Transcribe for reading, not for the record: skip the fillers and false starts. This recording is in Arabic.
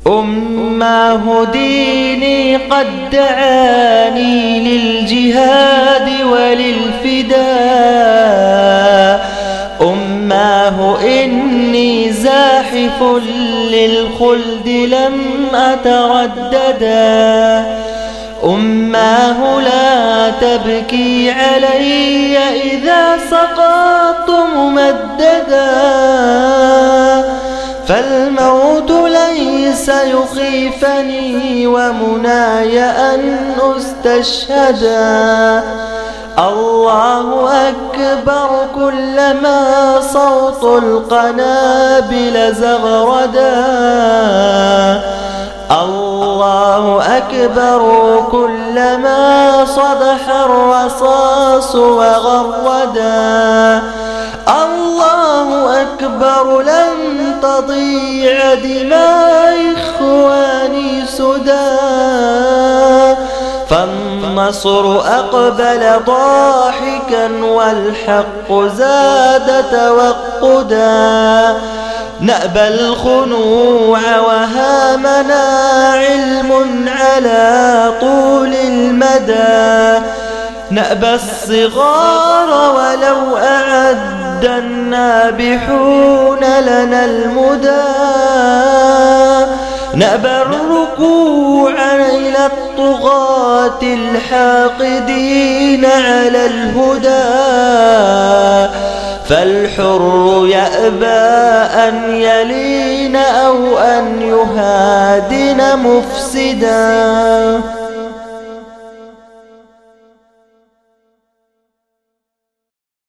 أماه ديني قد دعاني للجهاد وللفداء، أماه إني زاحف للخلد لم أترددا، أماه لا تبكي علي إذا سقطت ممددا، فالموت ليس يخيفني ومناي أن أستشهدا. الله أكبر كلما صوت القنابل زغردا، الله أكبر كلما صدح الرصاص وغردا، الله أكبر لن تضيع دماء إخواني سدى، فالنصر أقبل ضاحكا والحق زاد توقدا، نأبى الخنوع وهامنا علم على طول المدى، نأبى الصغار ولو أعد النابحون لنا المدى، نأبى الركوع إلى الطغاة الحاقدين على الهدى، فالحر يأبى أن يلين أو أن يهادن مفسدا.